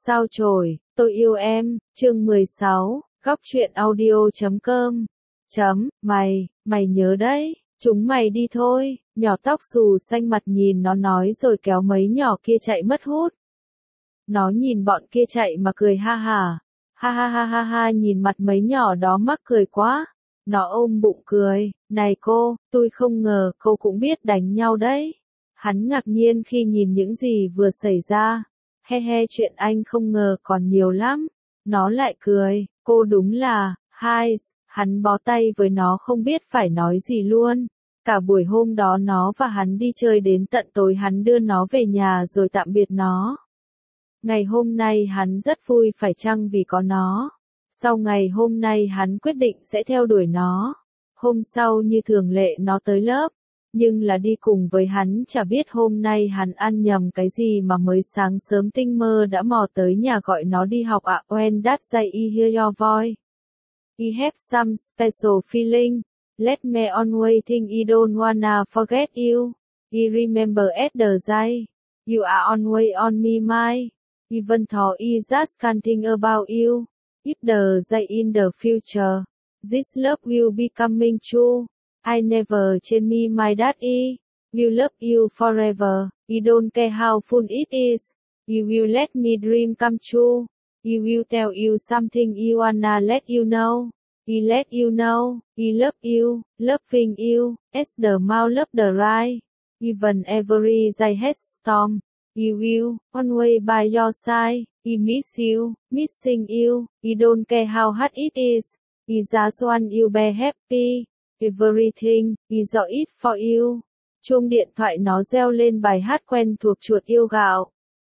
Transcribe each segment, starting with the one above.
Sao chổi, tôi yêu em, chương 16, góc truyện audio.com. Mày nhớ đấy, chúng mày đi thôi, nhỏ tóc xù xanh mặt nhìn nó nói rồi kéo mấy nhỏ kia chạy mất hút. Nó nhìn bọn kia chạy mà cười ha ha, nhìn mặt mấy nhỏ đó mắc cười quá. Nó ôm bụng cười, này cô, tôi không ngờ cô cũng biết đánh nhau đấy. Hắn ngạc nhiên khi nhìn những gì vừa xảy ra. He, chuyện anh không ngờ còn nhiều lắm. Nó lại cười, cô đúng là, hắn bó tay với nó không biết phải nói gì luôn. Cả buổi hôm đó nó và hắn đi chơi đến tận tối, hắn đưa nó về nhà rồi tạm biệt nó. Ngày hôm nay hắn rất vui phải chăng vì có nó. Sau ngày hôm nay hắn quyết định sẽ theo đuổi nó. Hôm sau như thường lệ nó tới lớp. Nhưng là đi cùng với hắn, chả biết hôm nay hắn ăn nhầm cái gì mà mới sáng sớm tinh mơ đã mò tới nhà gọi nó đi học ạ. When that day I hear your voice, I have some special feeling. Let me always think I don't wanna forget you. I remember at the day, you are always on my mind. Even though I just can't think about you. If the day in the future, this love will be coming true. I never change me my daddy. Will love you forever. I don't care how full it is. You will let me dream come true. I will tell you something you wanna let you know. I let you know. I love you, loving you, as the mouth love the right. Even every day has storm. I will always by your side. I miss you, missing you. I don't care how hard it is. I just want you be happy. Everything is it for you. Chuông điện thoại nó reo lên bài hát quen thuộc chuột yêu gạo.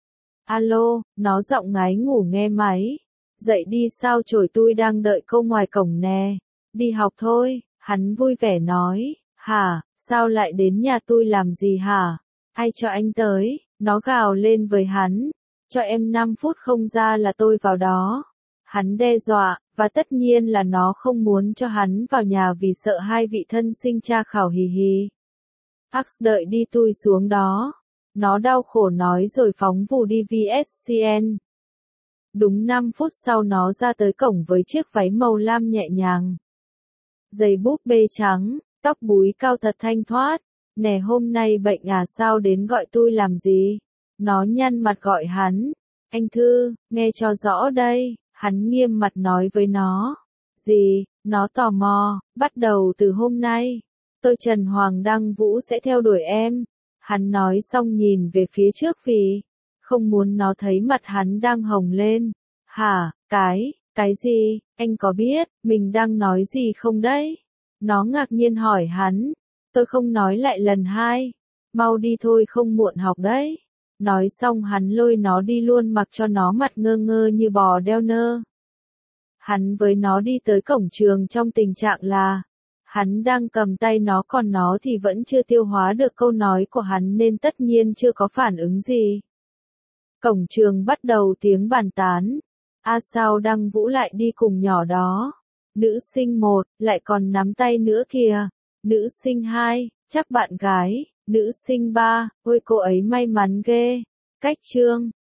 Alo, nó giọng ngái ngủ nghe máy. Dậy đi sao chổi, tôi đang đợi cô ngoài cổng nè. Đi học thôi, hắn vui vẻ nói. Hả, sao lại đến nhà tôi làm gì hả? Ai cho anh tới? Nó gào lên với hắn. Cho em 5 phút không ra là tôi vào đó. Hắn đe dọa, và tất nhiên là nó không muốn cho hắn vào nhà vì sợ hai vị thân sinh tra khảo hì. Đợi đi tôi xuống đó. Nó đau khổ nói rồi phóng vù đi VSCN. Đúng 5 phút sau nó ra tới cổng với chiếc váy màu lam nhẹ nhàng. Giày búp bê trắng, tóc búi cao thật thanh thoát. Nè hôm nay bệnh à, sao đến gọi tôi làm gì? Nó nhăn mặt gọi hắn. Anh Thư, nghe cho rõ đây. Hắn nghiêm mặt nói với nó. Gì? Nó tò mò. Bắt đầu từ hôm nay, tôi Trần Hoàng Đăng Vũ sẽ theo đuổi em. Hắn nói xong nhìn về phía trước vì không muốn nó thấy mặt hắn đang hồng lên. Hả, cái gì? Anh có biết mình đang nói gì không đấy? Nó ngạc nhiên hỏi hắn. Tôi không nói lại lần hai. Mau đi thôi không muộn học đấy. Nói xong hắn lôi nó đi luôn mặc cho nó mặt ngơ ngơ như bò đeo nơ. Hắn với nó đi tới cổng trường trong tình trạng là hắn đang cầm tay nó, còn nó thì vẫn chưa tiêu hóa được câu nói của hắn nên tất nhiên chưa có phản ứng gì. Cổng trường bắt đầu tiếng bàn tán. Sao Đăng Vũ lại đi cùng nhỏ đó? Nữ sinh 1, lại còn nắm tay nữa kìa. Nữ sinh 2, chắc bạn gái. Nữ sinh 3, ôi cô ấy may mắn ghê. Cách chương